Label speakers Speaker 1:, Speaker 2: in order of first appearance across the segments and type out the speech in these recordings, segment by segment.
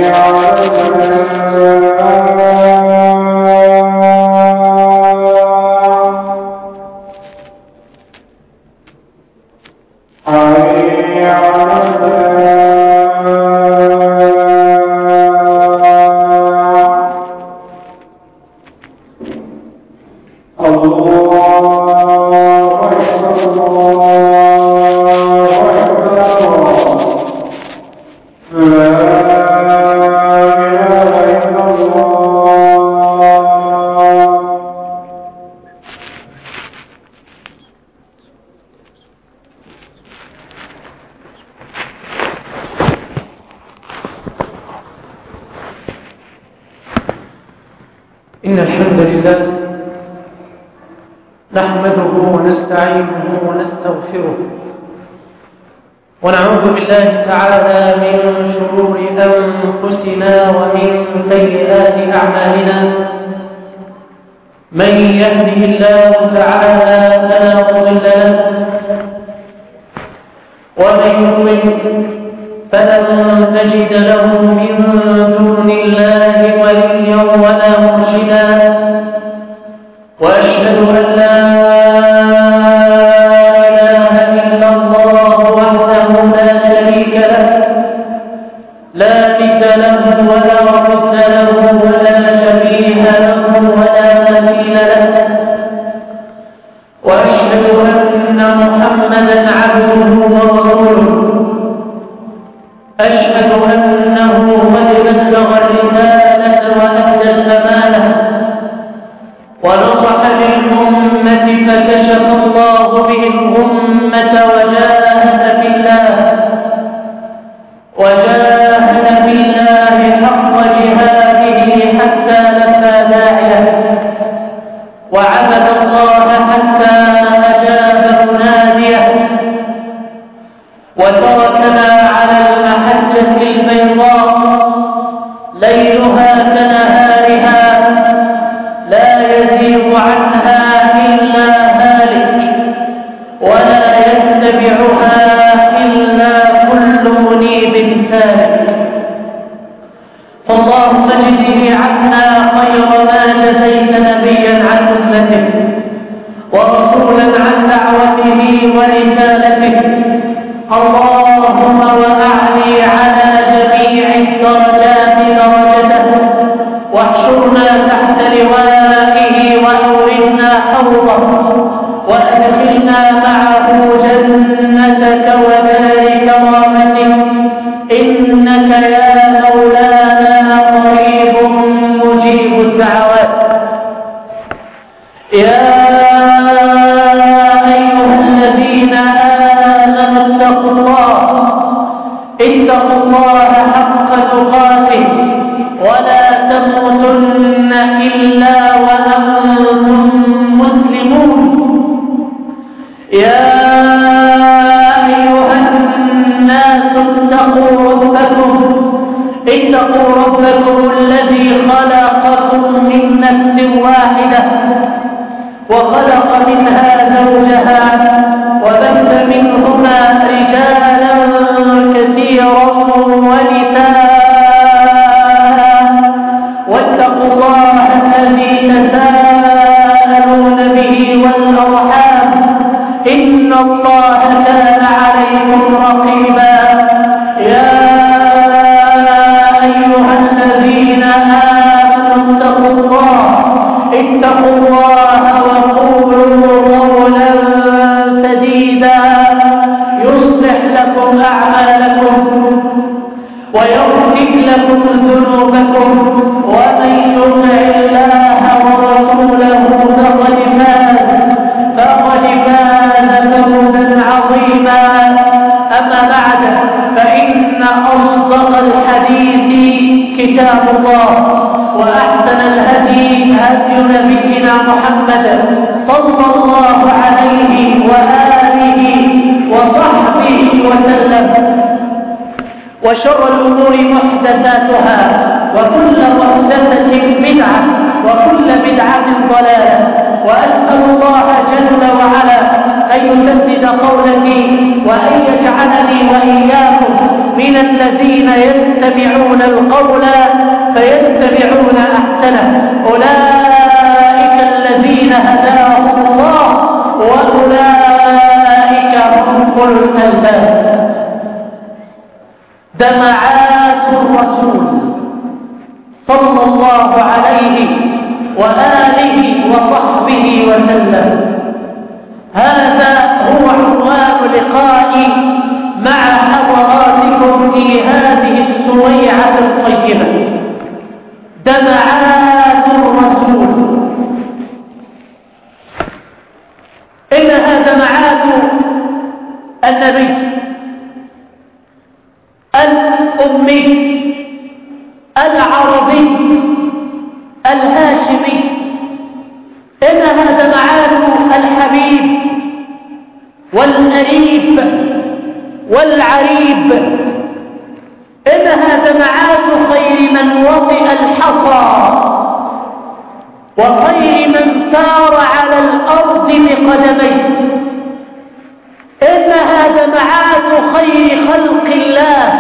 Speaker 1: إن الحمد لله نحمده ونستعينه ونستغفره ونعوذ بالله تعالى من شرور أنفسنا ومن سيئات أعمالنا. من يهده الله تعالى فلا مضل له ومن يضلل فلن تجد له من دون الله وليا ولا مرشدا. وأشهد أن لا إله إلا الله وحده لا شريك له لا مثل له ولا ضد له ولا شبيه له ولا مثيل له. وأشهد أن محمدا عبده ورسوله. أشهد أنه قد بلغ الرسالة وأدى الأمانة ونصح للأمة فكشف الله به الأمة وجاهد في الله حق جهاده حتى لبى داعيه وعبد الله حتى أجاب مناديه وتركنا على المحجة البيضاء ليلها كنهارها لا يزيغ عنها إلا هالك ولا يتبعها إلا كل منيب سالك. فاللهم اجزه عنا خير ما جزيت نبيا عن أمته ورسولا عن دعوته ورسالته. اللهم وأعلي على جميع الدرجات درجته واحشرنا تحت لوائه وأوردنا حوضه وأدخلنا معه جنتك ودار كرامتك إنك يا مولانا قريب مجيب الدعوات. يا أيها الذين آمنوا اتقوا الله حق تقاته ولا تموتن إلا وأنتم مسلمون. يا أيها الناس اتقوا ربكم الذي خلقكم من نفس واحدة وخلق منها زوجها وبث منهما رجالا كثيرا ونساء واتقوا الله الذي تساءلون به والأرحام إن الله كان عليكم رقيبا. يا أيها الذين آمنوا اتقوا الله وقولوا قولا سديدا يصلح لكم أعمالكم ويغفر لكم ذنوبكم ومن يطع الله ورسوله فقد فاز فوزا عظيما. أما بعد فإن أصدق الحديث كتاب الله وأحسن الهدي هدي نبينا محمد صلى الله عليه وآله وصحبه وسلم وشر الأمور محدثاتها وكل محدثة بدعة وكل بدعة ضلالة. وأسأل الله جل وعلا أن يسدد قولتي وأن يجعلني وإياكم من الذين يستمعون القول فيتبعون أحسنه أولئك الذين هداهم الله وأولئك هم أولو الألباب. دمعات الرسول صلى الله عليه وآله وصحبه وسلم، هذا هو عنوان لقائي مع حضراتكم في هذه السويعة الطيبة. دمعات الرسول، إنها دمعات النبي الأمي العربي الهاشمي، إنها دمعات الحبيب والأريب والعريب، إنها دمعات خير من وطئ الحصى وخير من سار على الأرض بقدميه، إنها دمعات خير خلق الله،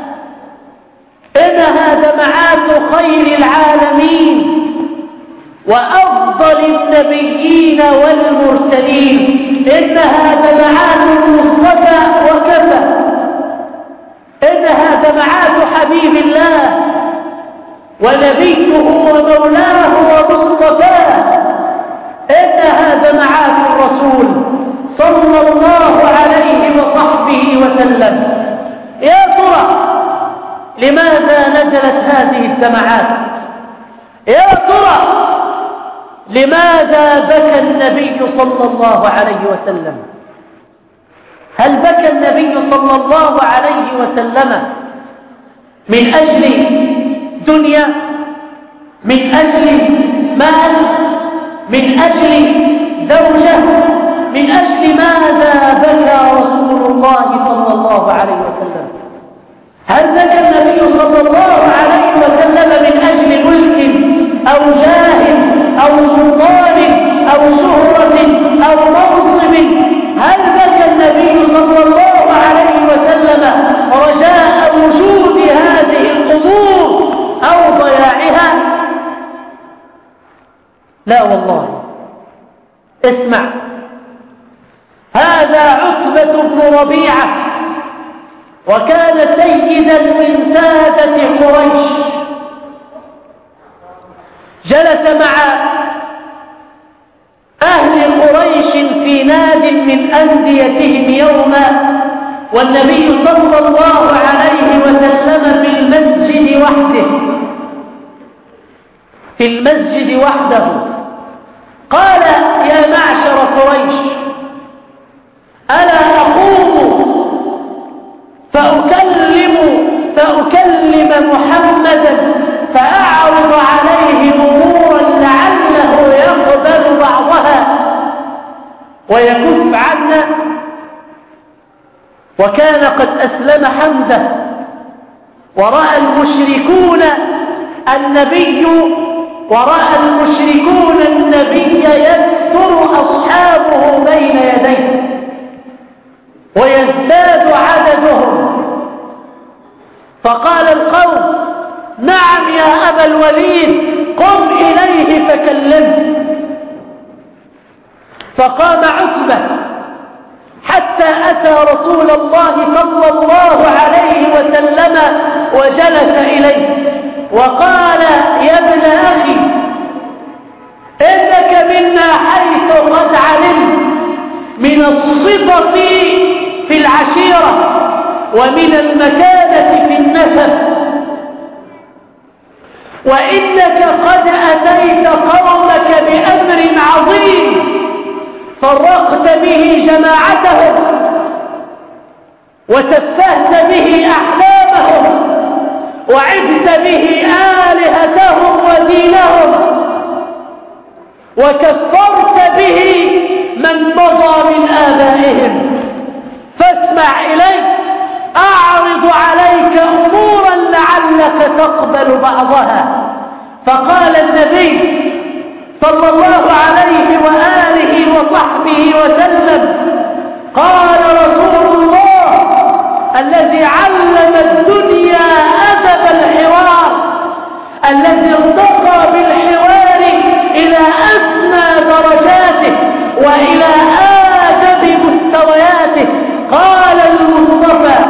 Speaker 1: إنها دمعات خير العالمين وأفضل النبيين والمرسلين، إنها دمعات المصطفى وكفى، إنها دمعات حبيب الله ونبيه ومولاه ومصطفاه، إنها دمعات الرسول صلى الله عليه وصحبه وسلم. يا ترى لماذا نزلت هذه الدمعات؟ يا ترى لماذا بكى النبي صلى الله عليه وسلم؟ هل بكى النبي صلى الله عليه وسلم من أجل دنيا، من أجل مال، من أجل زوجة، من أجل ماذا بكى رسول الله صلى الله عليه وسلم؟ هل بكى النبي صلى الله عليه وسلم من أجل ملك أو جاه أو سلطان أو شهرة أو منصب؟ هل بكى النبي صلى الله عليه وسلم رجاء وجود هذه الأمور أو ضياعها؟ لا والله. اسمع، هذا عتبة بن ربيعة، وكان سيدا من سادة قريش، جلس مع أهل قريش في ناد من أنديتهم يوما، والنبي صلى الله عليه وسلم في المسجد وحده، في المسجد وحده. قال: يا معشر قريش، ألا أقوم فأكلم محمدا فأعرض عليه أمورا لعله يقبل بعضها ويكف عنا؟ وكان قد أسلم حمزة، ورأى المشركون النبي يكثر أصحابه بين يديه ويزداد عددهم. فقال القوم: نعم يا أبا الوليد، قم إليه فكلمه. فقام عتبة حتى أتى رسول الله صلى الله عليه وسلم وجلس إليه وقال: يا ابن أخي، إنك منا حيث قد علمت من الصفة في العشيرة ومن المكانة في النسب، وإنك قد أتيت قومك بأمر عظيم فرقت به جماعتهم وسفهت به أحلامهم وعبت به آلهتهم ودينهم وكفرت به من مضى من آبائهم، فاسمع إلي، أعرض عليك أمورا لعلك تقبل بعضها. فقال النبي صلى الله عليه وآله وصحبه وسلم: قال رسول الله الذي علم وإلى آدب مستوياته. قال المصطفى: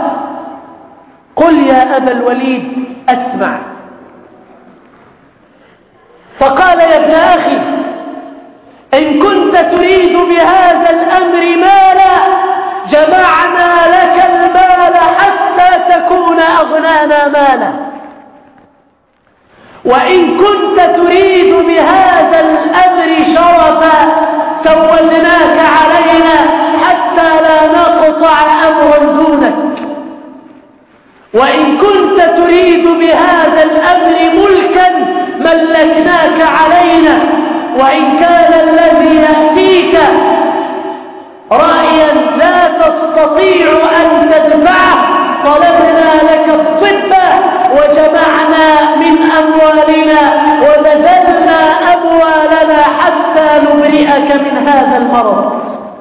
Speaker 1: قل يا أبا الوليد أسمع. فقال: يا ابن أخي، إن كنت تريد بهذا الأمر مالا جمعنا لك المال حتى تكون أغنانا مالا، وإن كنت تريد بهذا الأمر شرفا سودناك علينا حتى لا نقطع أمرا دونك، وإن كنت تريد بهذا الأمر ملكا ملكناك علينا، وإن كان الذي يأتيك رأيا لا تستطيع أن تدفعه طلبنا لك الطب وجمعنا من أموالنا وبذلنا أموالنا حتى نبرئك من هذا المرض.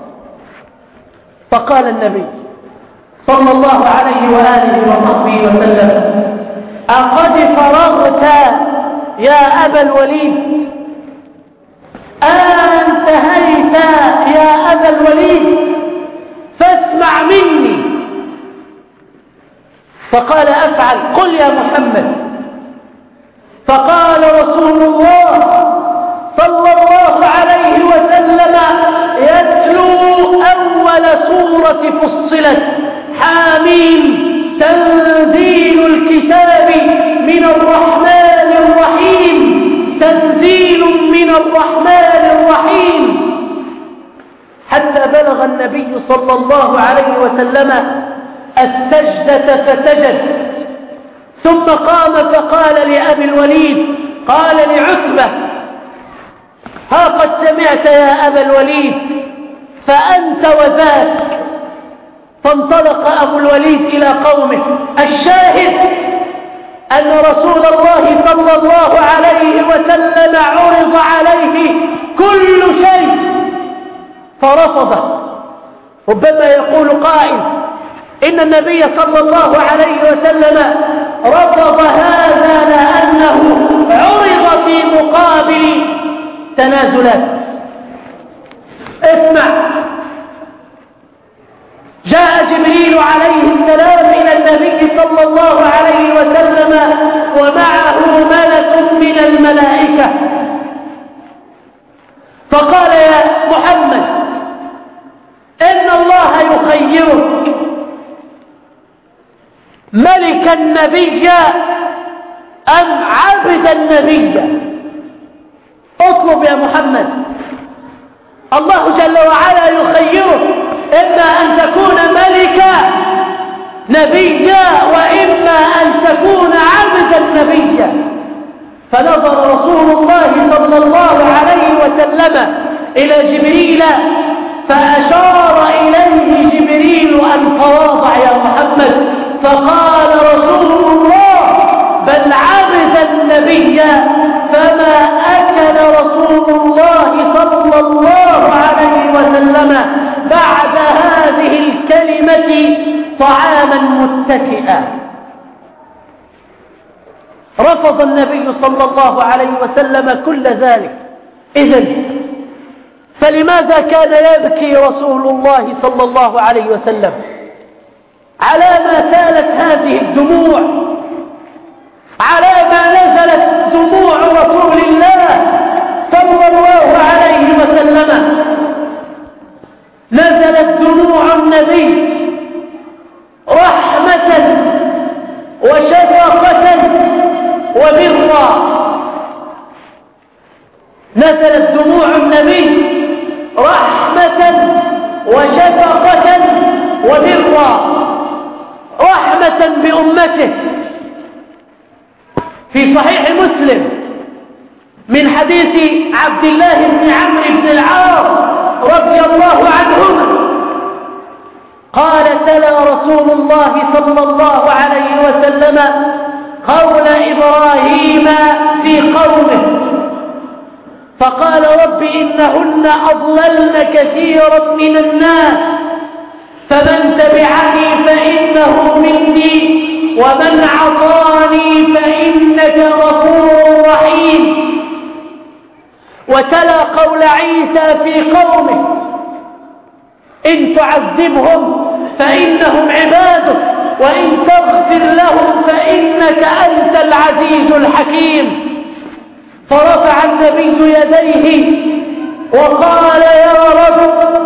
Speaker 1: فقال النبي صلى الله عليه وآله وصحبه وسلم: أقد فرغت يا أبا الوليد؟ انتهيت يا أبا الوليد؟ فاسمع مني. فقال: أفعل. قل يا محمد. فقال رسول الله صلى الله عليه وسلم يتلو أول سورة فصلت: حاميم، تنزيل الكتاب من الرحمن الرحيم، تنزيل من الرحمن الرحيم، حتى بلغ النبي صلى الله عليه وسلم السجدة فسجد، ثم قام فقال لأبي الوليد، قال لعتبة: ها قد سمعت يا أبا الوليد، فأنت وذاك. فانطلق أبو الوليد إلى قومه. الشاهد أن رسول الله صلى الله عليه وسلم عرض عليه كل شيء فرفضه. ربما يقول قائل: إن النبي صلى الله عليه وسلم رفض هذا لأنه عرض في مقابل تنازلات. اسمع: جاء جبريل عليه السلام إلى النبي صلى الله عليه وسلم ومعه ملك من الملائكة، فقال: يا محمد، إن الله يخيرك ملك النبي أم عبد النبي؟ اطلب يا محمد. الله جل وعلا يخيرك إما أن تكون ملكا نبيا وإما أن تكون عبدا نبيا. فنظر رسول الله صلى الله عليه وسلم إلى جبريل فأشار إليه جبريل أن تواضع يا محمد، فقال رسول الله: بل عبد النبي. فما أكل رسول الله صلى الله عليه وسلم بعد هذه الكلمة طعاما متكئا. رفض النبي صلى الله عليه وسلم كل ذلك. إذن فلماذا كان يبكي رسول الله صلى الله عليه وسلم؟ على ما سالت هذه الدموع، على ما نزلت دموع رسول الله صلى الله عليه وسلم. نزلت دموع النبي رحمة وشفقة وبرا. نزلت دموع النبي رحمة وشفقة وبرا، رحمة بأمته. في صحيح مسلم من حديث عبد الله بن عمرو بن العاص رضي الله عنهما قال: تلا رسول الله صلى الله عليه وسلم قول إبراهيم في قومه فقال: رب إنهن أضللن كثيرا من الناس، فمن تبعني فإنه مني ومن عصاني فإنك غفور رحيم. وتلا قول عيسى في قومه: إن تعذبهم فإنهم عبادك وإن تغفر لهم فإنك أنت العزيز الحكيم. فرفع النبي يديه وقال: يا رب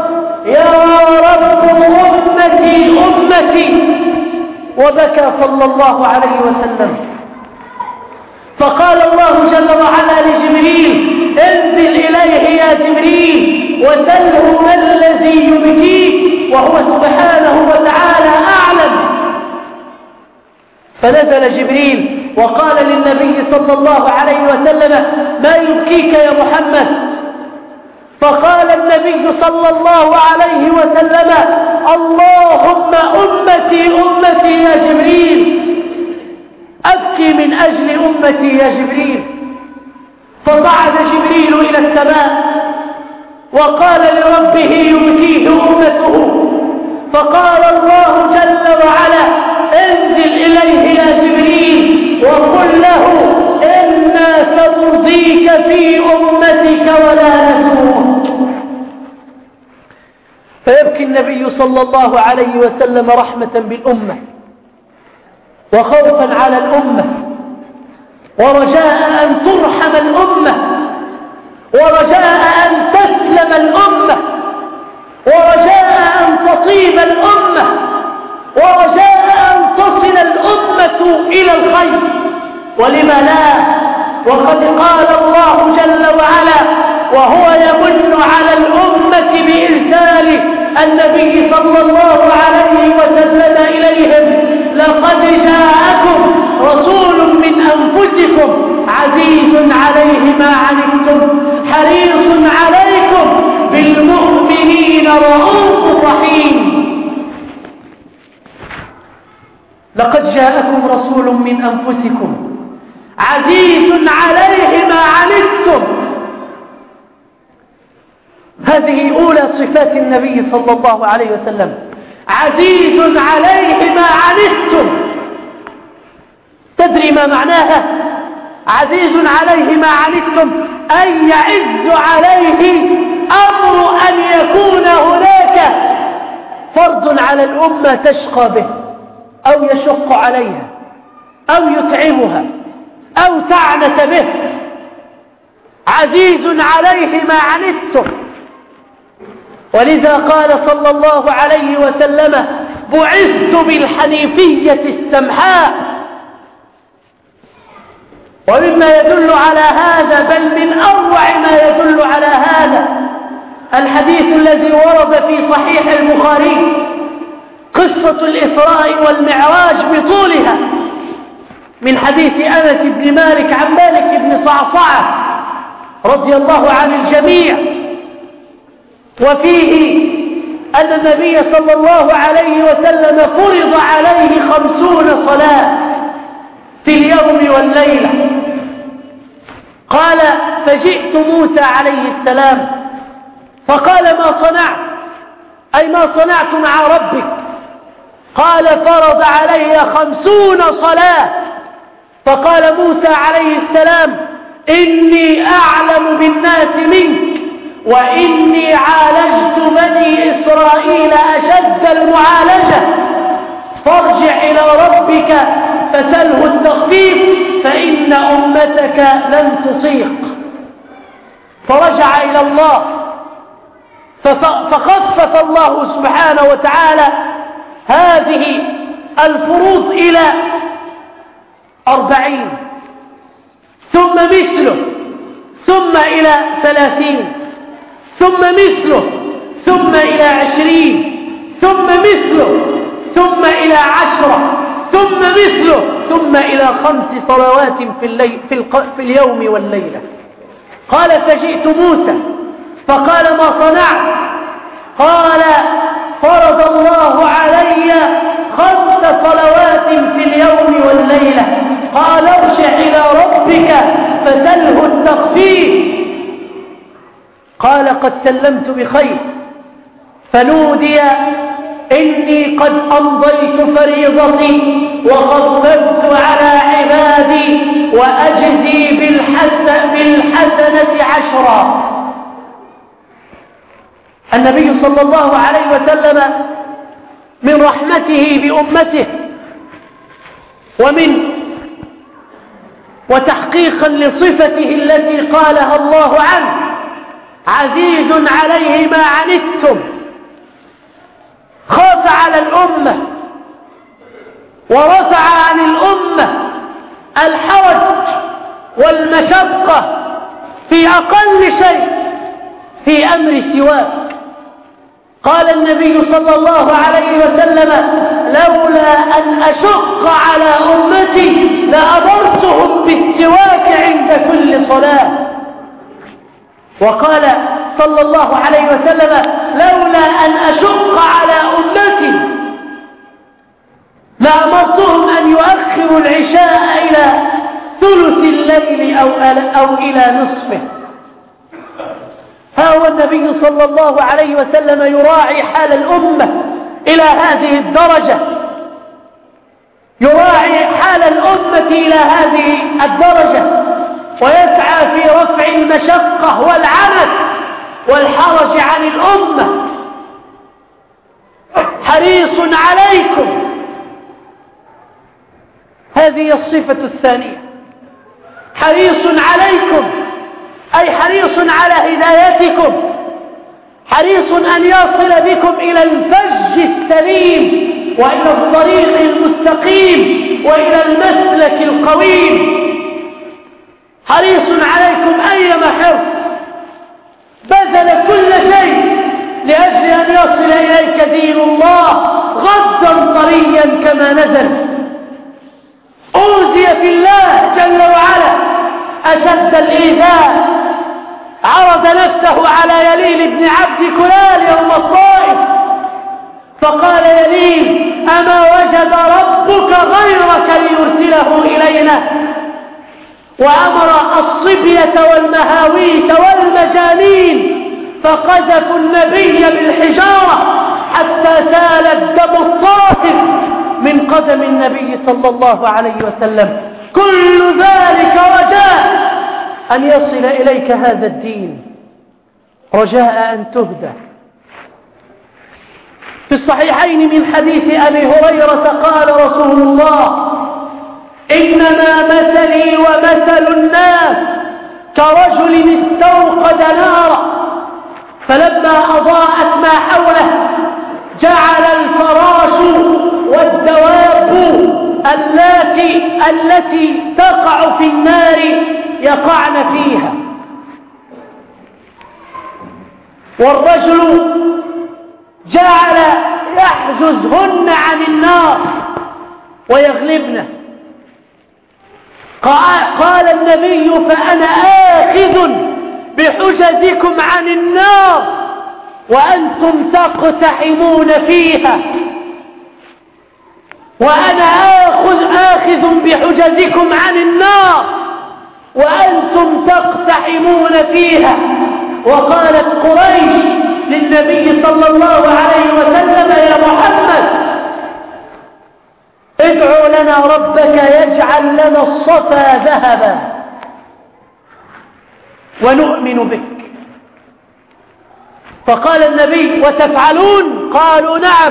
Speaker 1: أمتي أمتي، وبكى صلى الله عليه وسلم. فقال الله جل وعلا لجبريل: انزل إليه يا جبريل وسله ما الذي يبكيك، وهو سبحانه وتعالى أعلم. فنزل جبريل وقال للنبي صلى الله عليه وسلم: ما يبكيك يا محمد؟ فقال النبي صلى الله عليه وسلم: اللهم أمتي أمتي يا جبريل، أبكي من أجل أمتي يا جبريل. فصعد جبريل إلى السماء وقال لربه يبكيه أمته، فقال الله جل وعلا: انزل إليه يا جبريل وقل له إنا سنرضيك في أمتك ولا نسوءك. فيبكي النبي صلى الله عليه وسلم رحمة بالأمة وخوفا على الأمة ورجاء أن ترحم الأمة ورجاء أن تسلم الأمة ورجاء أن تطيب الأمة ورجاء أن تصل الأمة إلى الخير. ولما لا، وقد قال الله جل وعلا وهو يمن على الأمة بإرسال النبي صلى الله عليه وسلم إليهم: لقد جاءكم رسول من أنفسكم عزيز عليه ما عنتم حريص عليكم بالمؤمنين رؤوف رحيم. لقد جاءكم رسول من أنفسكم عزيز عليه ما عنتم. هذه أولى صفات النبي صلى الله عليه وسلم: عزيز عليه ما عنتم. تدري ما معناها؟ عزيز عليه ما عنتم أن يعز عليه أمر أن يكون هناك فرض على الأمة تشقى به أو يشق عليها أو يتعبها أو تعنت به. عزيز عليه ما عنتم. ولذا قال صلى الله عليه وسلم: بعثت بالحنيفية السمحاء. ومما يدل على هذا، بل من أروع ما يدل على هذا، الحديث الذي ورد في صحيح البخاري، قصة الإسراء والمعراج بطولها، من حديث أنس بن مالك عن مالك بن صعصعة رضي الله عن الجميع، وفيه أن النبي صلى الله عليه وسلم فرض عليه 50 صلاة في اليوم والليلة. قال: فجئت موسى عليه السلام فقال: ما صنعت؟ أي ما صنعت مع ربك؟ قال: فرض علي 50 صلاة. فقال موسى عليه السلام: إني أعلم بالناس منك، وإني عالجت بني إسرائيل أشد المعالجة، فارجع إلى ربك فسله التخفيف فإن أمتك لن تصيق. فرجع إلى الله فخفف الله سبحانه وتعالى هذه الفروض إلى 40، ثم مثله، ثم إلى 30، ثم مثله، ثم إلى 20، ثم مثله، ثم إلى 10، ثم مثله، ثم إلى 5 صلوات في اليوم والليلة. قال: فجئت موسى فقال: ما صنعت؟ قال: فرض الله علي 5 صلوات في اليوم والليلة. قال: ارجع إلى ربك فسله التخفيف. قال: قد سلمت بخير. فنودي إني قد أمضيت فريضتي وخففت على عبادي وأجزي بالحسنة 10. النبي صلى الله عليه وسلم من رحمته بأمته وتحقيقا لصفته التي قالها الله عنه: عزيز عليه ما عنتم، خاف على الأمة ورفع عن الأمة الحرج والمشقة في أقل شيء في أمر سواك. قال النبي صلى الله عليه وسلم: لولا أن أشق على أمتي لأمرتهم بالسواك عند كل صلاة. وقال صلى الله عليه وسلم: لولا أن أشق على أمتي لأمرتهم أن يؤخروا العشاء إلى ثلث الليل أو إلى نصفه. ها هو النبي صلى الله عليه وسلم يراعي حال الأمة إلى هذه الدرجة، يراعي حال الأمة إلى هذه الدرجة، ويسعى في رفع المشقة والعنت والحرج عن الأمة. حريص عليكم، هذه الصفة الثانية. حريص عليكم أي حريص على هدايتكم، حريص أن يصل بكم إلى الفج السليم وإلى الطريق المستقيم وإلى المسلك القويم. حريص عليكم أيما حرص، بذل كل شيء لأجل أن يصل إليك دين الله غدا طريا كما نزل. أوذي في الله جل وعلا أشد الإيذاء، عرض نفسه على يليل بن عبد كلال يوم الطائف فقال يليل: أما وجد ربك غيرك ليرسله إلينا؟ وأمر الصبية والمهاويس والمجانين فقذفوا النبي بالحجارة حتى سال الدم الطاهر من قدم النبي صلى الله عليه وسلم. كل ذلك رجاء أن يصل إليك هذا الدين، رجاء أن تهدى. في الصحيحين من حديث أبي هريرة قال رسول الله: إنما مثلي ومثل الناس كرجل استوقد نارا فلما أضاءت ما حوله جعل الفراش والدواب التي تقع في النار يقعن فيها، والرجل جعل يحجزهن عن النار ويغلبن. قال النبي: فأنا آخذ بحجزكم عن النار وأنتم تقتحمون فيها، وأنا آخذ بحجزكم عن النار وأنتم تقتحمون فيها. وقالت قريش للنبي صلى الله عليه وسلم: يا محمد ادعو لنا ربك يجعل لنا الصفا ذهبا ونؤمن بك. فقال النبي: وتفعلون؟ قالوا: نعم.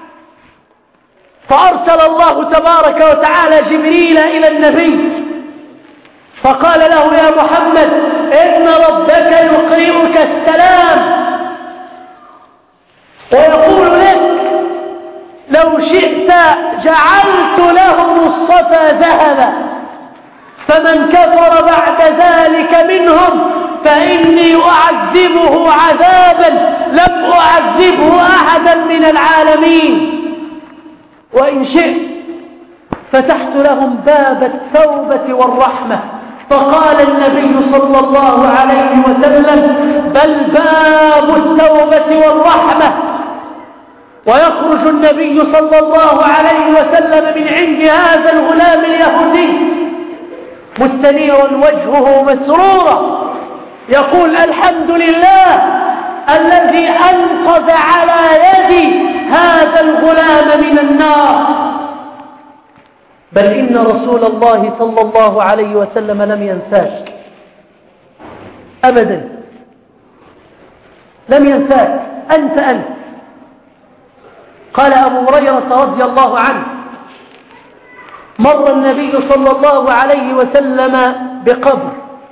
Speaker 1: فأرسل الله تبارك وتعالى جبريل إلى النبي فقال له: يا محمد إن ربك يقرئك السلام ويقول لك: لو شئت جعلت لهم الصفا ذهبا، فمن كفر بعد ذلك منهم فإني أعذبه عذابا لم أعذبه أحدا من العالمين، وإن شئت فتحت لهم باب التوبة والرحمة. فقال النبي صلى الله عليه وسلم: بل باب التوبة والرحمة. ويخرج النبي صلى الله عليه وسلم من عند هذا الغلام اليهودي مستنيرا وجهه مسرورا يقول: الحمد لله الذي أنقذ على يدي هذا الغلام من النار. بل إن رسول الله صلى الله عليه وسلم لم ينساك أبدا، لم ينساك، أنت. قال أبو هريرة رضي الله عنه: مر النبي صلى الله عليه وسلم بقبر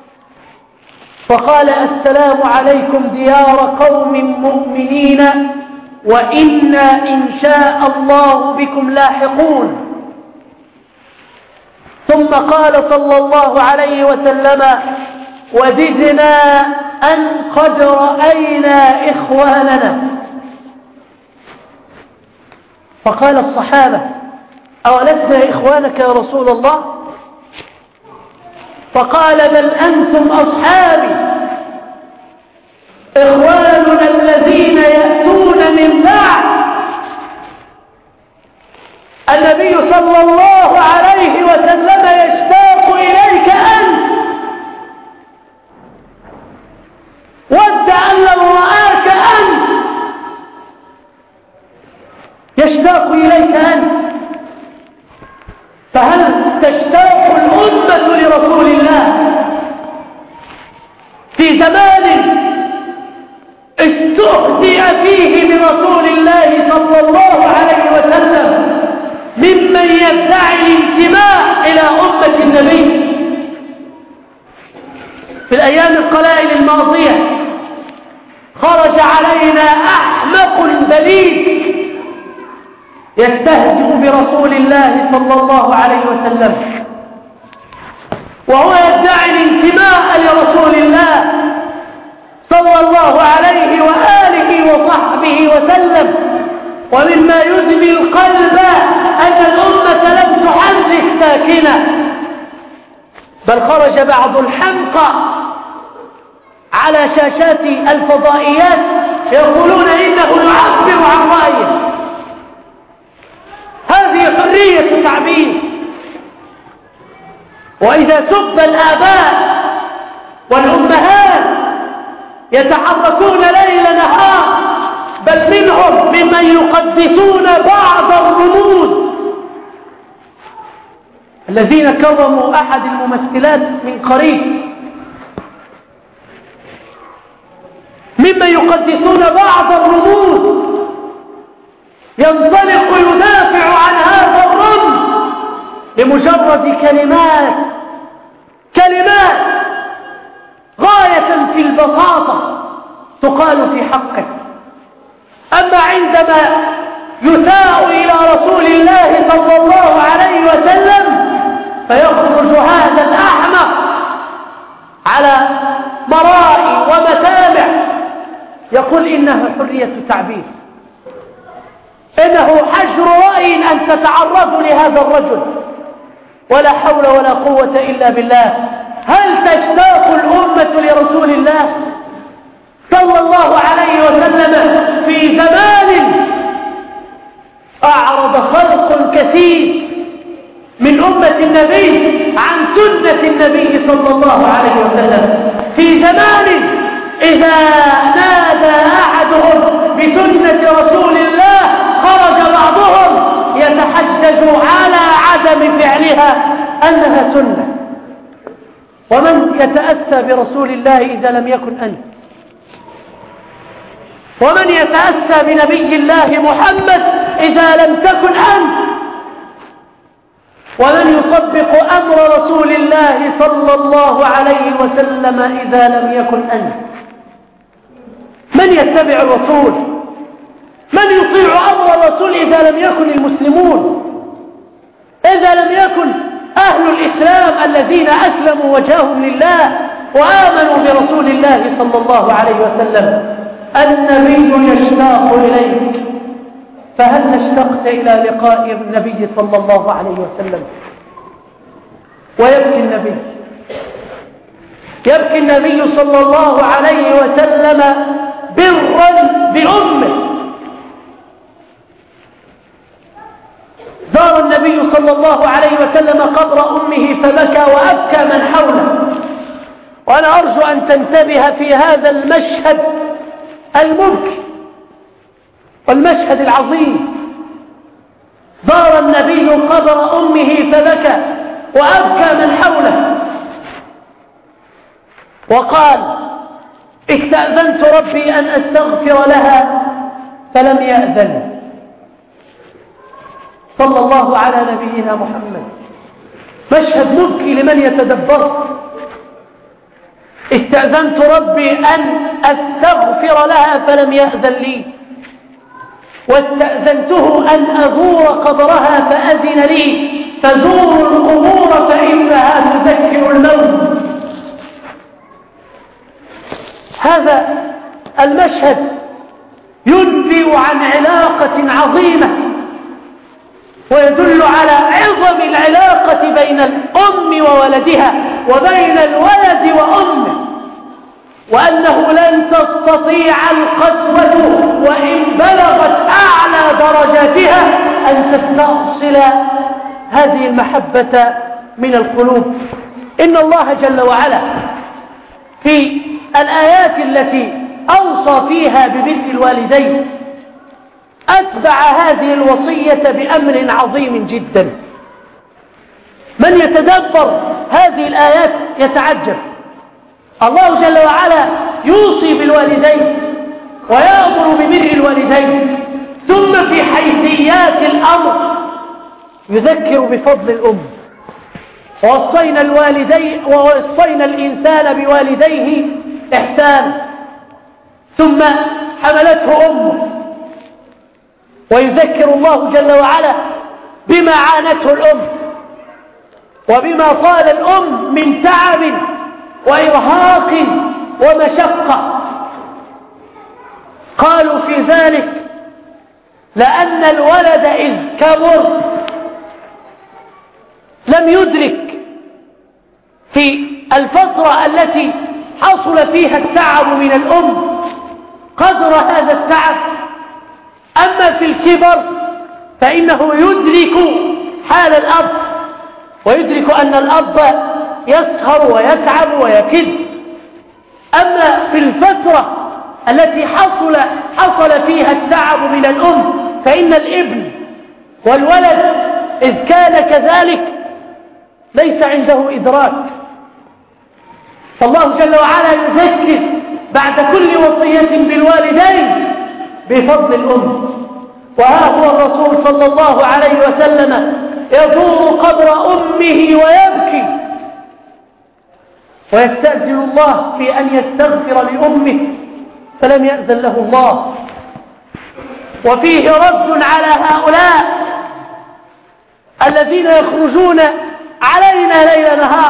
Speaker 1: فقال: السلام عليكم ديار قوم مؤمنين وإنا إن شاء الله بكم لاحقون. ثم قال صلى الله عليه وسلم: وددنا أن قد رأينا إخواننا. فقال الصحابة: أولسنا إخوانك يا رسول الله؟ فقال: بل أنتم أصحابي، إخواننا الذين يأتون من بعد. النبي صلى الله عليه وسلم يشتاق إليك أنت، ود أن لو رآك أنت، يشتاق إليك أنت. فهل تشتاق الأمة لرسول الله في زمان استهزئ فيه برسول الله صلى الله عليه وسلم ممن يدعي الانتماء إلى أمة النبي؟ في الأيام القلائل الماضية خرج علينا أحمق بليد يستهزئ برسول الله صلى الله عليه وسلم، وهو يدعي الانتماء لرسول الله صلى الله عليه وآله وصحبه وسلم. ومما يذبي القلب أن الأمة لم تحرك ساكنة، بل خرج بعض الحمقى على شاشات الفضائيات يقولون إنه يعبر عن رأيه. هذه حرية تعبير. وإذا سب الآباء والأمهات يتحركون ليل نهار، بل منهم ممن يقدسون بعض الرموز الذين كرموا أحد الممثلات من قريب، ممن يقدسون بعض الرموز ينطلق يدافع عن هذا الرمز لمجرد كلمات غاية في البساطة تقال في حقه. أما عندما يساء إلى رسول الله صلى الله عليه وسلم فيخرج هذا الأحمق على مرائي ومسامع يقول إنها حرية تعبير، إنه حجر رأي أن تتعرضوا لهذا الرجل، ولا حول ولا قوة إلا بالله. هل تشتاق الأمة لرسول الله صلى الله عليه وسلم في زمان أعرض خلق كثير من أمة النبي عن سنة النبي صلى الله عليه وسلم، في زمان إذا نادى أحدهم بسنة رسول الله خرج بعضهم يتحجج على عدم فعلها أنها سنة؟ ومن يتأسى برسول الله إذا لم يكن أنت؟ ومن يتأسى بنبي الله محمد إذا لم تكن أنت؟ ومن يطبق أمر رسول الله صلى الله عليه وسلم إذا لم يكن أنت؟ من يتبع الرسول؟ من يطيع أمر الرسول إذا لم يكن المسلمون؟ إذا لم يكن أهل الإسلام الذين أسلموا وجههم لله وآمنوا برسول الله صلى الله عليه وسلم. النبي يشتاق إليك، فهل اشتقت إلى لقاء النبي صلى الله عليه وسلم؟ ويبكي النبي صلى الله عليه وسلم برا بأمه. زار النبي صلى الله عليه وسلم قبر أمه فبكى وأبكى من حوله. وأنا أرجو أن تنتبه في هذا المشهد المبكي. والمشهد العظيم. زار النبي قبر أمه فبكى وأبكى من حوله وقال: استأذنت ربي أن أستغفر لها فلم يأذن. صلى الله على نبينا محمد. مشهد مبكي لمن يتدبر. استأذنت ربي أن أستغفر لها فلم يأذن لي، واستأذنته أن أزور قبرها فأذن لي، فزوروا القبور فإنها تذكر الموت. هذا المشهد ينبئ عن علاقة عظيمة، ويدل على عظم العلاقة بين الأم وولدها وبين الولد وأمه، وأنه لن تستطيع القسوة وإن بلغت أعلى درجاتها أن تستأصل هذه المحبة من القلوب. إن الله جل وعلا في الآيات التي أوصى فيها ببر الوالدين أتبع هذه الوصية بأمر عظيم جدا. من يتدبر هذه الآيات يتعجب. الله جل وعلا يوصي بالوالدين ويأمر ببر الوالدين، ثم في حيثيات الأمر يذكر بفضل الأم. ووصينا الإنسان بوالديه إحسانا، ثم حملته أمه، ويذكر الله جل وعلا بما عانته الأم وبما طال الأم من تعب وإرهاق ومشقة. قالوا في ذلك لأن الولد إذ كبر لم يدرك في الفترة التي حصل فيها التعب من الأم قدر هذا التعب، أما في الكبر فإنه يدرك حال الأب، ويدرك أن الأب يسهر ويتعب ويكد. أما في الفترة التي حصل فيها التعب من الأم فإن الابن والولد إذ كان كذلك ليس عنده إدراك. فالله جل وعلا يذكر بعد كل وصية بالوالدين بفضل الأم. وها هو الرسول صلى الله عليه وسلم يزور قبر أمه ويبكي ويستأذن الله في أن يستغفر لأمه فلم يأذن له الله. وفيه رد على هؤلاء الذين يخرجون علينا ليل نهار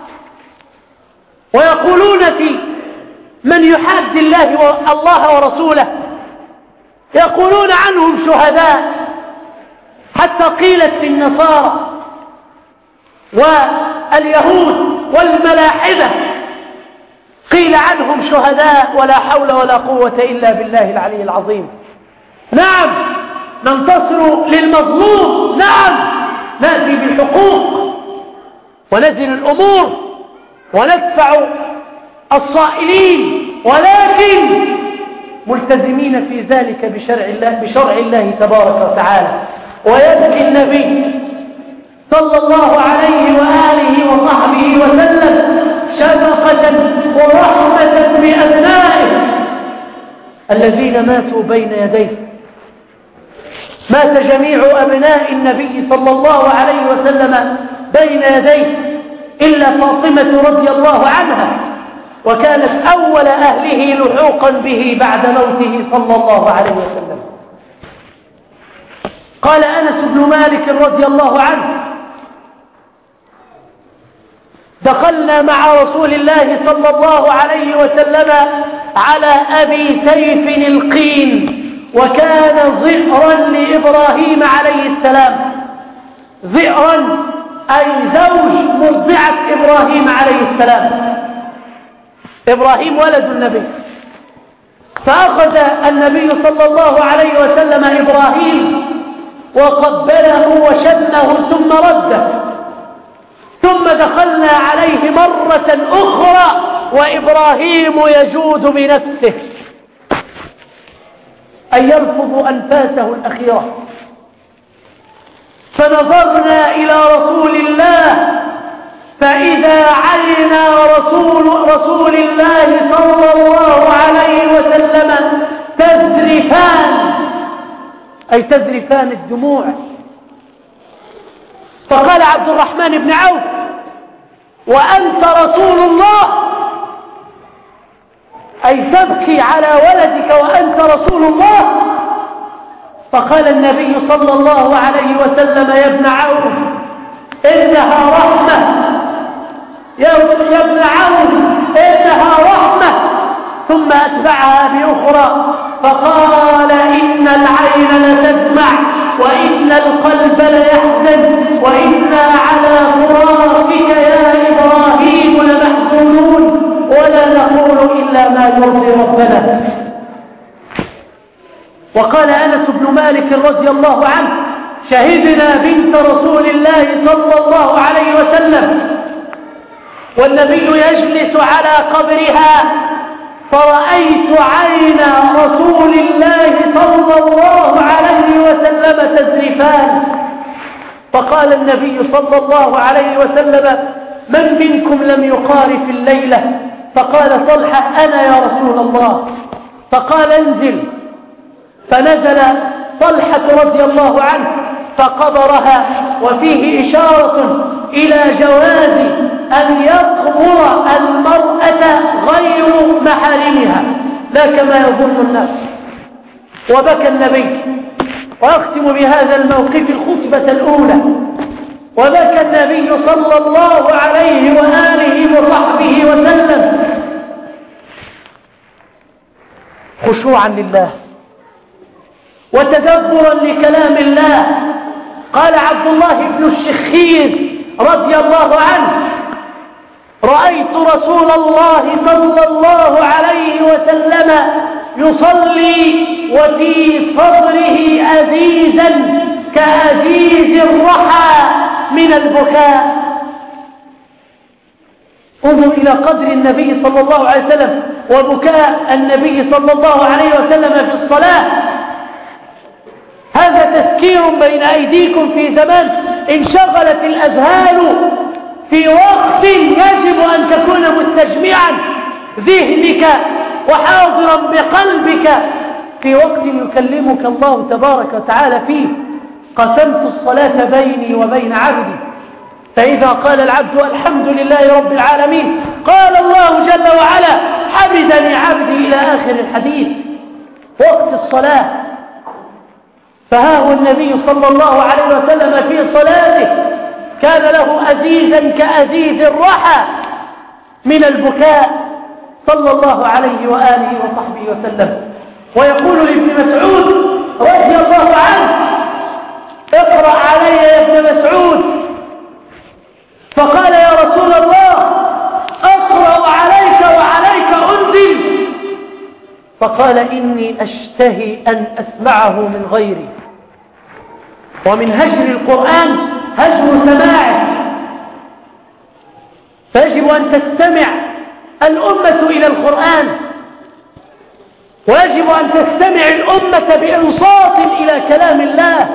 Speaker 1: ويقولون في من يحاد الله ورسوله، يقولون عنهم شهداء، حتى قيلت في النصارى واليهود والملاحدة قيل عنهم شهداء، ولا حول ولا قوة إلا بالله العلي العظيم. نعم ننتصر للمظلوم، نعم نأتي بالحقوق ونزل الأمور وندفع الصائلين، ولكن ملتزمين في ذلك بشرع الله تبارك وتعالى. ويبكي النبي صلى الله عليه وآله وصحبه وسلم شفقة ورحمة بأبنائه الذين ماتوا بين يديه. مات جميع أبناء النبي صلى الله عليه وسلم بين يديه إلا فاطمة رضي الله عنها، وكانت أول أهله لحوقا به بعد موته صلى الله عليه وسلم. قال أنس بن مالك رضي الله عنه: دخلنا مع رسول الله صلى الله عليه وسلم على أبي سيف القين، وكان ظئرا لإبراهيم عليه السلام. ظئرا أي زوج مرضعة إبراهيم عليه السلام. إبراهيم ولد النبي، فأخذ النبي صلى الله عليه وسلم إبراهيم وقبله وشمه ثم رده، ثم دخلنا عليه مرة أخرى وإبراهيم يجود بنفسه. أن يلفظ أنفاسه الأخيرة. فنظرنا إلى رسول الله فإذا عينا رسول الله صلى الله عليه وسلم تذرفان، أي تذرفان الدموع. فقال عبد الرحمن بن عوف: وأنت رسول الله، أي تبكي على ولدك وأنت رسول الله؟ فقال النبي صلى الله عليه وسلم: يا ابن عوف إنها رحمة، يا ابن عوف إنها رحمة. ثم أتبعها بأخرى فقال: إن العين لتدمع وإن القلب ليحزن وإنا على فراقك يا إبراهيم لمحزونون ولا نقول إلا ما يرضي ربنا. وقال أنس بن مالك رضي الله عنه: شهدنا بنت رسول الله صلى الله عليه وسلم والنبي يجلس على قبرها فرأيت عين رسول الله صلى الله عليه وسلم تذرفان. فقال النبي صلى الله عليه وسلم: من منكم لم يقارف الليلة؟ فقال طلحة: أنا يا رسول الله. فقال: انزل. فنزل طلحة رضي الله عنه فقبرها، وفيه إشارة إلى جواز أن يقبر المرأة غير محارمها لا كما يظن الناس. وبكى النبي. وأختم بهذا الموقف الخطبة الأولى. وبكى النبي صلى الله عليه وآله وصحبه وسلم خشوعا لله وتدبرا لكلام الله. قال عبد الله بن الشخير رضي الله عنه: رأيت رسول الله صلى الله عليه وسلم يصلي وفي صدره أزيزا كأزيز الرحى من البكاء. انظر إلى قدر النبي صلى الله عليه وسلم وبكاء النبي صلى الله عليه وسلم في الصلاة. هذا تذكير بين أيديكم في زمان انشغلت الأذهان في وقت يجب أن تكون مستجمعا ذهنك وحاضرا بقلبك، في وقت يكلمك الله تبارك وتعالى فيه: قسمت الصلاة بيني وبين عبدي. فإذا قال العبد الحمد لله رب العالمين قال الله جل وعلا: حمدني عبدي، إلى آخر الحديث. وقت الصلاة. فها هو النبي صلى الله عليه وسلم في صلاته كان له أزيزا كأزيز الرحى من البكاء صلى الله عليه وآله وصحبه وسلم. ويقول لابن مسعود رضي الله عنه: اقرأ علي يا ابن مسعود. فقال: يا رسول الله أقرأ عليك وعليك أنزل. فقال: إني أشتهي أن أسمعه من غيري. ومن هجر القرآن هجر سماعه، فيجب أن تستمع الأمة إلى القرآن، ويجب أن تستمع الأمة بإنصات إلى كلام الله.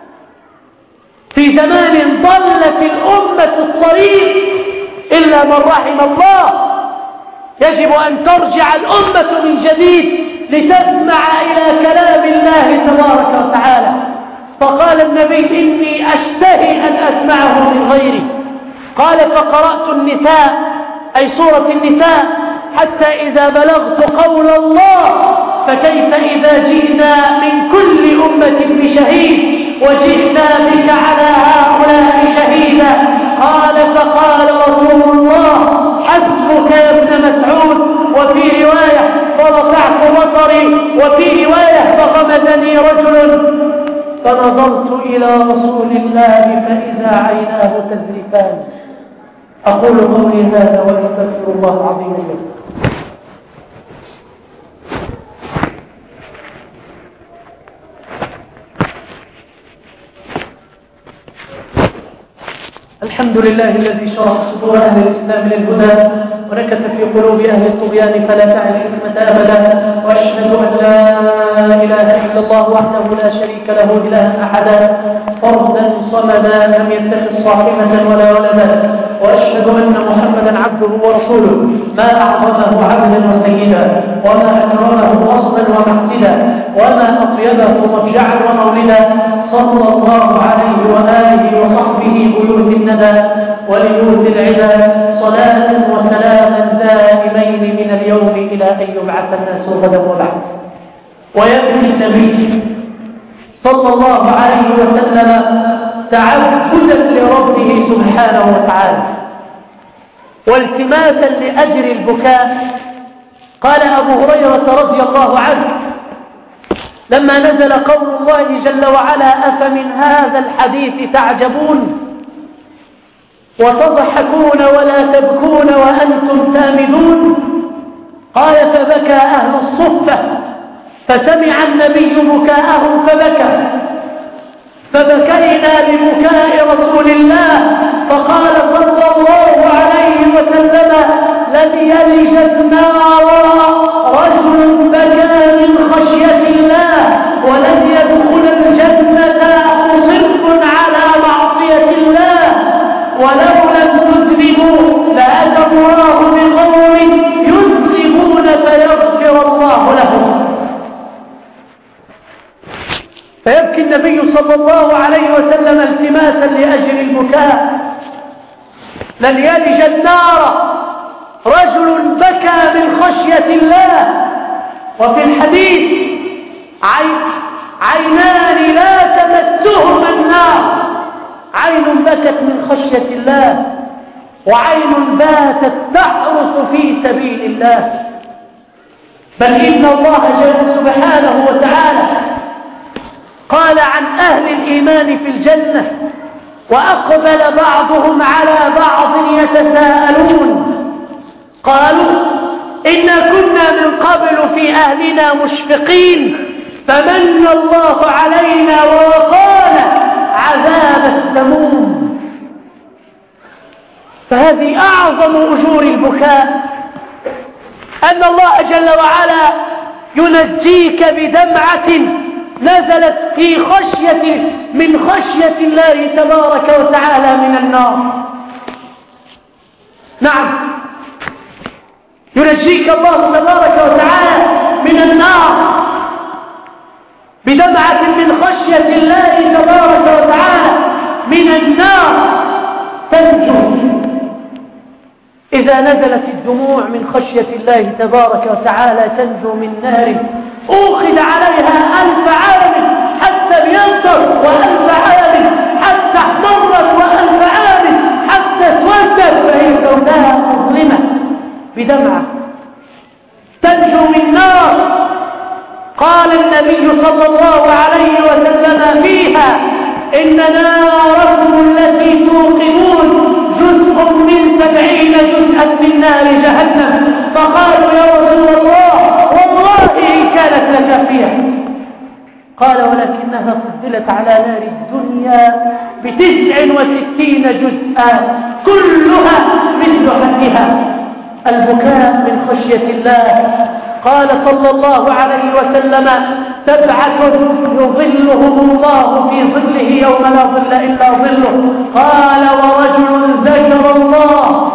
Speaker 1: في زمان ضلت الأمة الطريق إلا من رحم الله. يجب أن ترجع الأمة من جديد لتسمع إلى كلام الله تبارك وتعالى. فقال النبي: إني أشتهي أن أسمعه من غيري. قال: فقرأت النساء، أي سورة النساء، حتى إذا بلغت قول الله: فكيف إذا جئنا من كل أمة بشهيد وجئنا بك على هؤلاء شهيدا. قال: فقال رسول الله: حسبك يا ابن مسعود. وفي رواية: فرفعت بصري. وفي رواية: فغمزني رجل فنظرت إلى رسول الله فإذا عيناه تذرفان. أقول قولي هذا وأستغفر الله العظيم لي. الحمد لله الذي شرح صدور أهل الإسلام للهدى ونكت في قلوب أهل الطغيان فلا تعي الحكمة أبدا. وأشهد أن لا إله إلا الله وحده لا شريك له إلها أحدا فردا صمدا لم يتخذ صاحبة ولا ولدا. وأشهد أن محمدا عبده ورسوله ما أعظمه عبدا وسيدا وما أكرمه أصلا ومحسدا وما أطيبه مضجعا ومولدا. صلى الله عليه وآله وصحبه بيوت الندى وليوت العدا صلاة وسلاما دائمين من اليوم إلى أن يبعث الناس غدا وبعد. ويبكي النبي صلى الله عليه وسلم تعبدا لربه سبحانه وتعالى والتماسا لأجر البكاء. قال أبو هريرة رضي الله عنه لما نزل قول الله جل وعلا أفمن هذا الحديث تعجبون وتضحكون ولا تبكون وأنتم سامدون قال فبكى أهل الصفة فسمع النبي بكاءهم فبكينا ببكاء رسول الله فقال صلى الله عليه وسلم لن يلج النار رجل بكى من خشية الله ولن يدخل الجنة مصر على معصية الله ولو لم تذنبوا لأتى الله بقوم يذنبون فيغفر الله لهم. فيبكي النبي صلى الله عليه وسلم التماسا لأجل البكاء. لن يلج النار رجل بكى من خشية الله. وفي الحديث عينان لا تمسهما النار عين بكت من خشية الله وعين باتت تحرس في سبيل الله. بل إن الله سبحانه وتعالى قال عن أهل الإيمان في الجنة وأقبل بعضهم على بعض يتساءلون قالوا إنا كنا من قبل في أهلنا مشفقين فمن الله علينا ووقانا عذاب السموم. فهذه أعظم أجور البكاء أن الله جل وعلا ينجيك بدمعة نزلت من خشية الله تبارك وتعالى من النار. نعم ينجيك الله تبارك وتعالى من النار بدمعة من خشية الله تبارك وتعالى من النار تنجو. إذا نزلت الدموع من خشية الله تبارك وتعالى تنجو من نار أوخذ عليها 1000 عام حتى بينصر و1000 عام حتى احمرت و1000 عام حتى اسودت فهي سوداء مظلمة بدمعة تنجو من نار. قال النبي صلى الله عليه وسلم فيها إن ناركم التي توقدون جزء من 70 جزءا من نار جهنم. فقالوا يا رسول الله والله إن كانت لكافية. قال ولكنها فضلت على نار الدنيا ب69 جزءا كلها مثل حدها. البكاء من خشية الله. قال صلى الله عليه وسلم 7 يظلهم الله في ظله يوم لا ظل إلا ظله. قال ورجل ذكر الله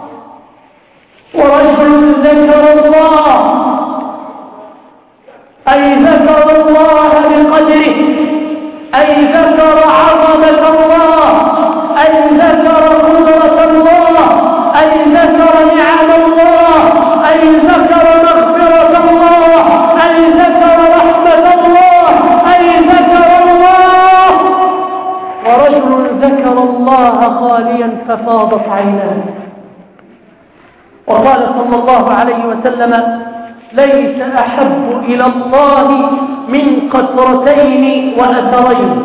Speaker 1: أي ذكر الله بقدره أي ذكر عظمة الله أي ذكر قدرة الله أي ذكر نعم الله أي ذكر مغفرة الله أي ذكر رحمة الله أي ذكر الله. ورجل ذكر الله خاليا ففاضت عيناه. وقال صلى الله عليه وسلم ليس أحب إلى الله من قطرتين وأثرين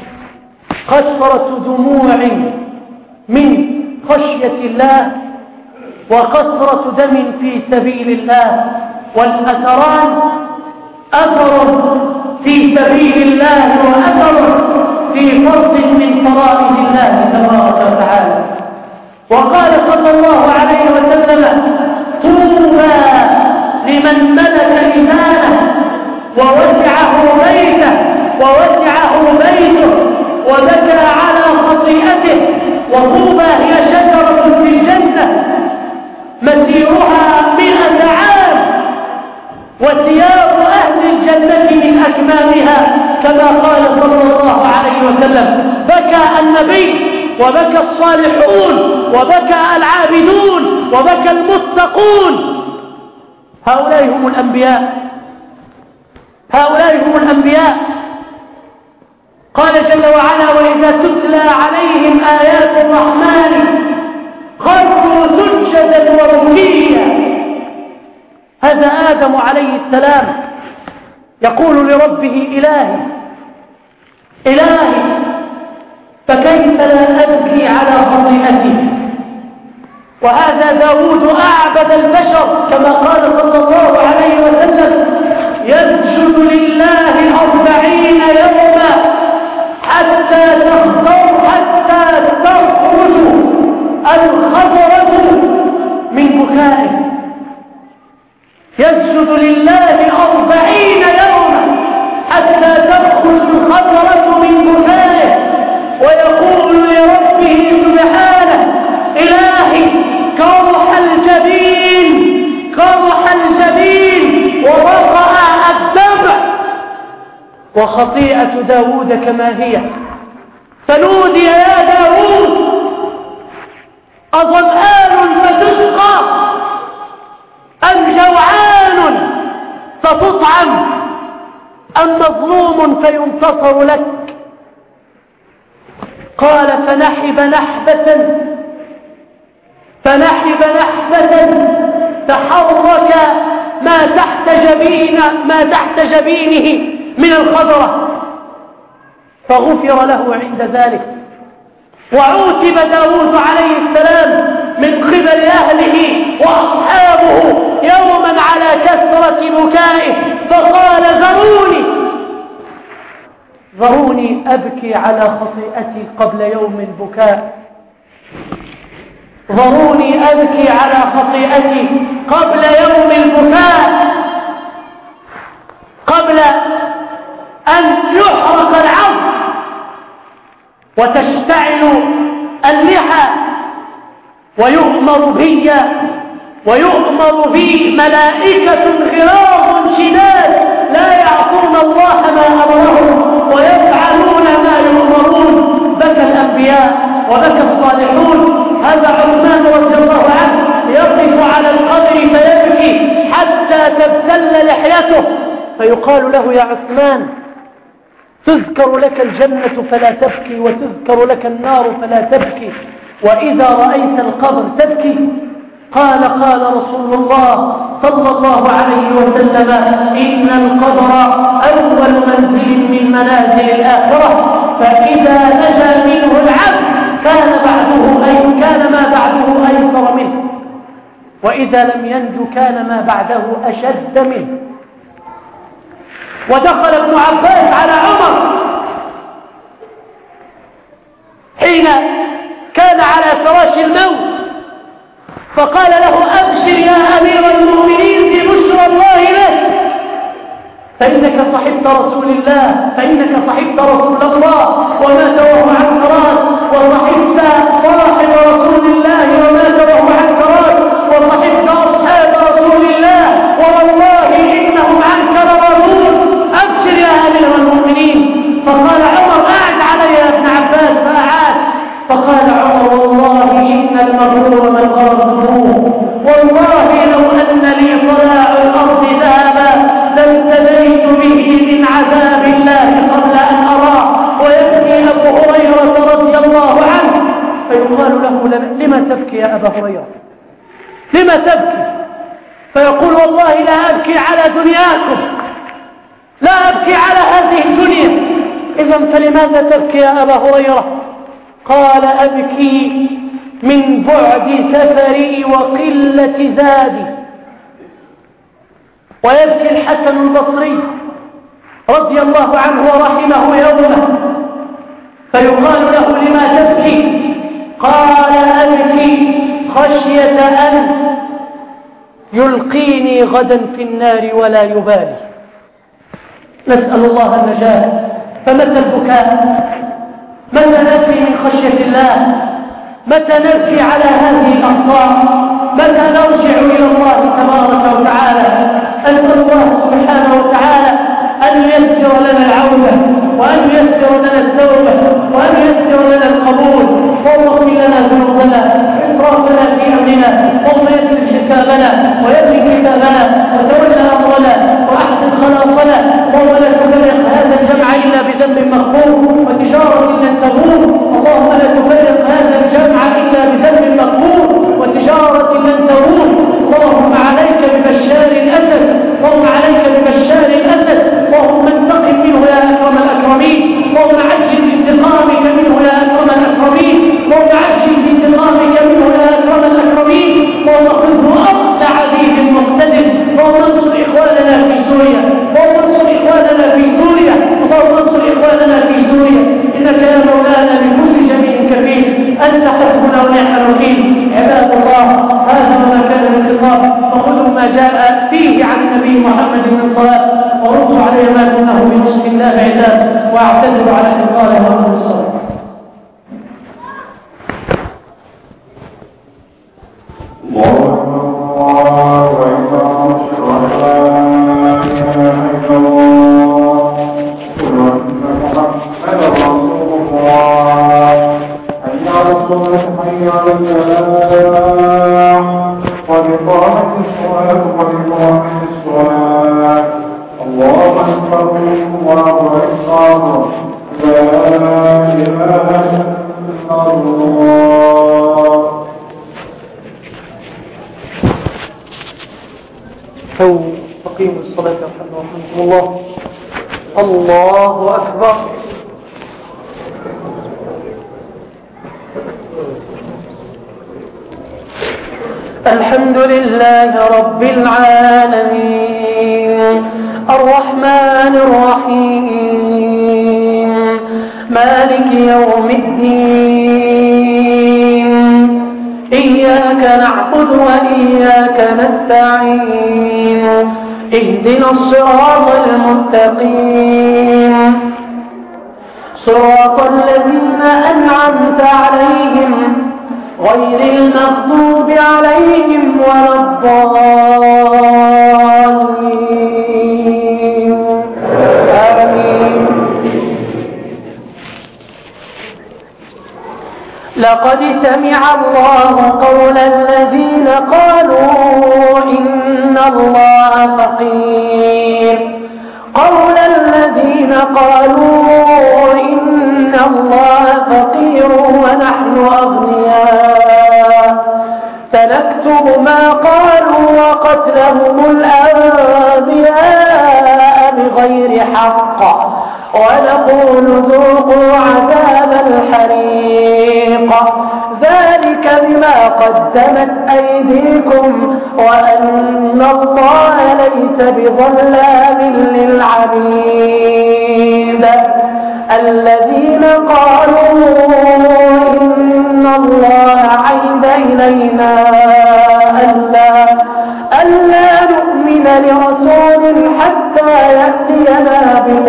Speaker 1: قطرة دموع من خشية الله وقطرة دم في سبيل الله. والأثران أثر في سبيل الله وأثر في فرض من فرائض الله تبارك وتعالى. وقال صلى الله عليه وسلم طوبى لمن ملك لسانه ووسعه بيته وبكى على خطيئته. وطوبى هي شجرة في الجنة مسيرها 100 عام وثياب أهل الجنة من أكمامها، كما قال صلى الله عليه وسلم. بكى النبي وبكى الصالحون وبكى العابدون وبكى المتقون. هؤلاء هم الأنبياء. قال جل وعلا: وإذا تتلى عليهم آيات الرحمن خروا سجدا وبكيا. هذا آدم عليه السلام يقول لربه: إلهي فكيف لا أبكي على خطيئتي؟ وهذا داود أعبد البشر كما قال صلى الله عليه وسلم: يسجد لله 40 يوما حتى تخرج الخضرة من بكائه. يسجد لله 40 يوما حتى تخرج الخضرة من بكائه، ويقول لربه سبحانه: إلهي كرح الجبين ورقع الدمع. وخطيئة داود كما هي. فنودي يا داود: أظمآن فتسقى أم جوعان فتطعم أم مظلوم فينتصر لك؟ قال: فنحب نحبة تحرك ما تحت جبينه من الخضرة، فغفر له عند ذلك. وعوتب داود عليه السلام من قبل أهله وأصحابه يوما على كثرة بكائه، فقال: ذروني أبكي على خطيئتي قبل يوم البكاء. ذروني أبكي على خطيئتي قبل يوم البكاء، قبل أن يحرق العظم وتشتعل اللحى ويؤمر بي ملائكة غلاظ شداد لا يعصون الله ما أمرهم ويفعلون ما يؤمرون. بكى الأنبياء وبكى الصالحون. هذا عثمان رضي الله عنه يقف على القبر فيبكي حتى تبتل لحيته، فيقال له: يا عثمان، تذكر لك الجنة فلا تبكي وتذكر لك النار فلا تبكي، وإذا رأيت القبر تبكي؟ قال رسول الله صلى الله عليه وسلم: إن القبر أول منزل من منازل الآخرة، فإذا نجا منه العبد كان ما بعده أيسر منه، وإذا لم ينجو كان ما بعده أشد منه. ودخل ابن عباس على عمر حين كان على فراش الموت، فقال له: أبشر يا أمير المؤمنين ببشرى الله لك، فإنك صحبت رسول الله ومات وهو عنكرات، وصحبت صاحب رسول الله ومات وهو عنكرات، وصحبت أصحاب رسول الله والله إنهم عنك لراضون. أبشر يا أمير المؤمنين. فقال عمر: أعد علي يا ابن عباس، فأعاد. فقال عمر: والله إن المغرور من غرضه، والله لو أن لي طلاع الأرض ذهبا لابتديت به من عذاب الله قبل أن أراه. ويبكي أبو هريرة رضي الله عنه، فيقال له: لما تبكي يا أبا هريرة؟ لما تبكي؟ فيقول: والله لا أبكي على دنياكم، لا أبكي على هذه الدنيا. إذن فلماذا تبكي يا أبا هريرة؟ قال: أبكي من بعد سفري وقلة زادي. ويبكي الحسن البصري رضي الله عنه ورحمه يومه، فيقال له: لما تبكي؟ قال: أبكي خشية أن يلقيني غدا في النار ولا يبالي. نسأل الله النجاة. فمتى البكاء؟ متى نبكي من خشية الله؟ متى نبكي على هذه الأخطاء؟ متى نرجع إلى الله تبارك وتعالى؟ أسأل الله سبحانه وتعالى أن ييسر لنا العودة، وأن ييسر لنا التوبة، وأن ييسر لنا القبول. واغفر لنا ذنوبنا وإسرافنا في أمرنا، اللهم يسر حسابنا ويسر كتابنا وتولى أمرنا وأحسن خلاصنا. اللهم لا تفرق هذا الجمع إلا بذنب مغفور وتجارة لن تبور. اللهم لا تفرق هذا الجمع إلا بذنب مغفور وتجارة لن تبور. اللهم عليك ببشار الأسد، اللهم عليك ببشار الأسد، اللهم انتقم منه يا أكرم الأكرمين. اللهم عجل بانتقامك منه يا أكرم الأكرمين. اللهم عجل بانتقامك منه يا أكرم الأكرمين. اللهم خذه أخذ عزيز مقتدر. اللهم انصر إخواننا في سوريا، اللهم انصر إخواننا في سوريا، اللهم انصر إخواننا في سوريا. إنك يا مولانا بكل شيء كفيل، أنت حسبنا ونعم الوكيل. عباد الله، هذا ما كان من خطاب، فخذوا ما جاء فيه عن النبي محمد من صلاة، وردوا علي ما دونه بنصف الله عذاب، واعتذروا على إبطال وأمر الصلاة. أقيموا الصلاة رحمكم الله. الله أكبر. الحمد لله رب العالمين، الرحمن الرحيم، مالك يوم الدين، إياك نعبد وإياك نستعين، اهدنا الصراط المستقيم، صراط الذين أنعمت عليهم غير المغضوب عليهم ولا الضالين. آمين. لقد سمع الله قول الذين قالوا إن الله فقير، قول الذين قالوا إن الله فقير ونحن أغنياء، سنكتب ما قالوا وقتلهم الأنبياء بغير حق، ونقول ذوقوا عذاب الحريق، ذلك بما قدمت أيديكم وأن الله ليس بظلام للعبيد. الذين قالوا إن الله عهد إلينا ألا نؤمن لرسول حتى يأتينا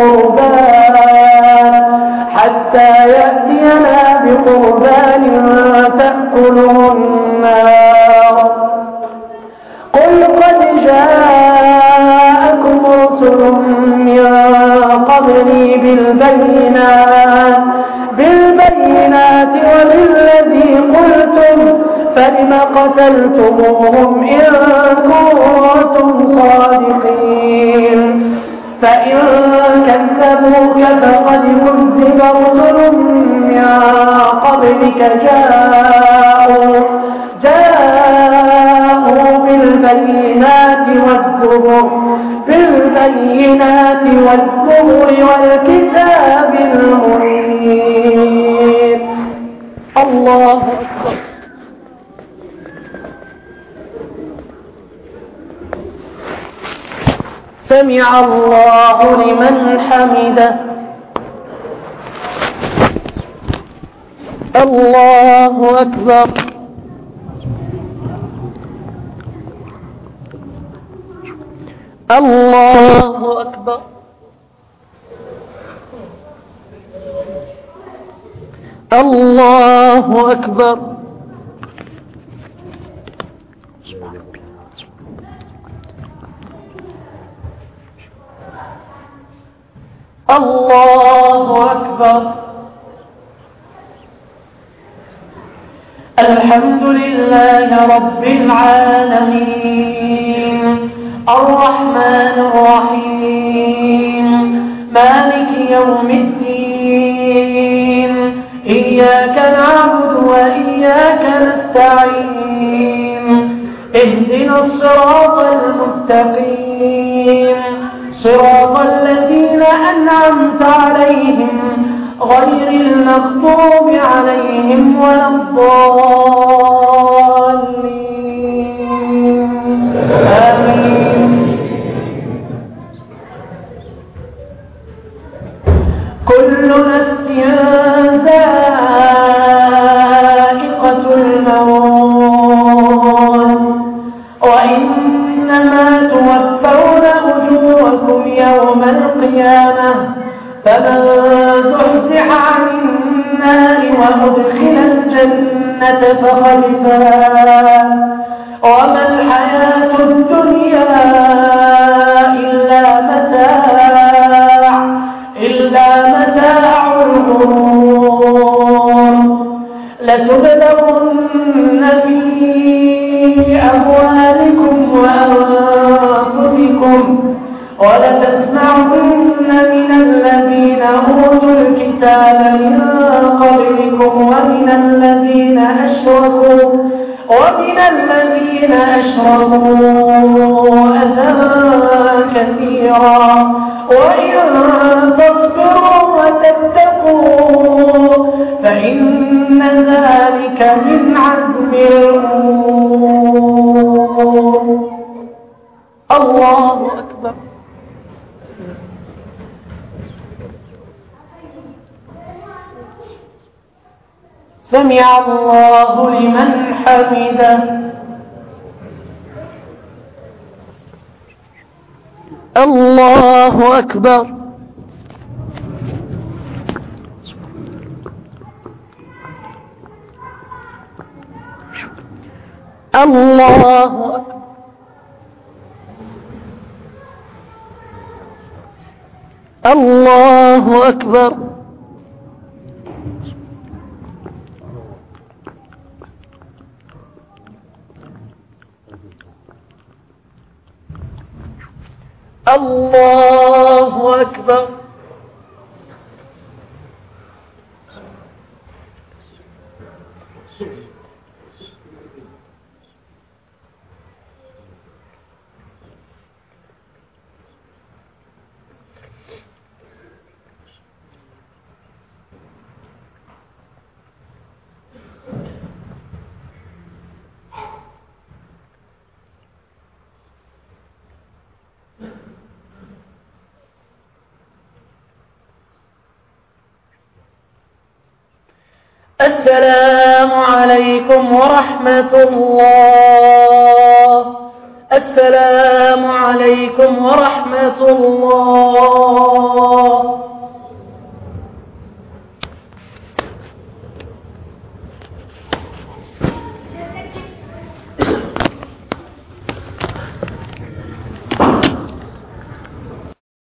Speaker 1: بقربان تأكله النار. قل قد جاءكم رسل من قبلي بالبينات وبالذي قلتم، فلم قتلتموهم إن كنتم صادقين؟ فإن كذبوك فقد كذب رسل من قبلك جاءوا بالبينات والزبر والكتاب المنير. الله أكبر. سمع الله لمن حمده. الله أكبر. الله أكبر. الله أكبر. الله أكبر. الحمد لله رب العالمين الرحمن الرحيم مالك يوم الدين إياك نعبد وإياك نستعين اهدنا الصراط المستقيم صراط الذين أنعمت عليهم غير المغضوب عليهم ولا الضالين آمين. كل نفس ذائقة الموت وإنما توفون أجوركم يوم القيامة فمن زحزح عن النار وأدخل الجنة فقد فاز وما الحياة الدنيا إلا متاع الغرور. لتبلغن في أموالكم وأنفسكم ولتسمعن من الذين أوتوا الكتاب من قبلكم ومن الذين أشركوا أذى كثيرا وإن تصبروا وتتقوا فإن ذلك من عزم الأمور. الله أكبر. سمع الله لمن حمده. الله أكبر. الله أكبر. الله أكبر. الله أكبر. السلام عليكم ورحمة الله. السلام عليكم ورحمة الله.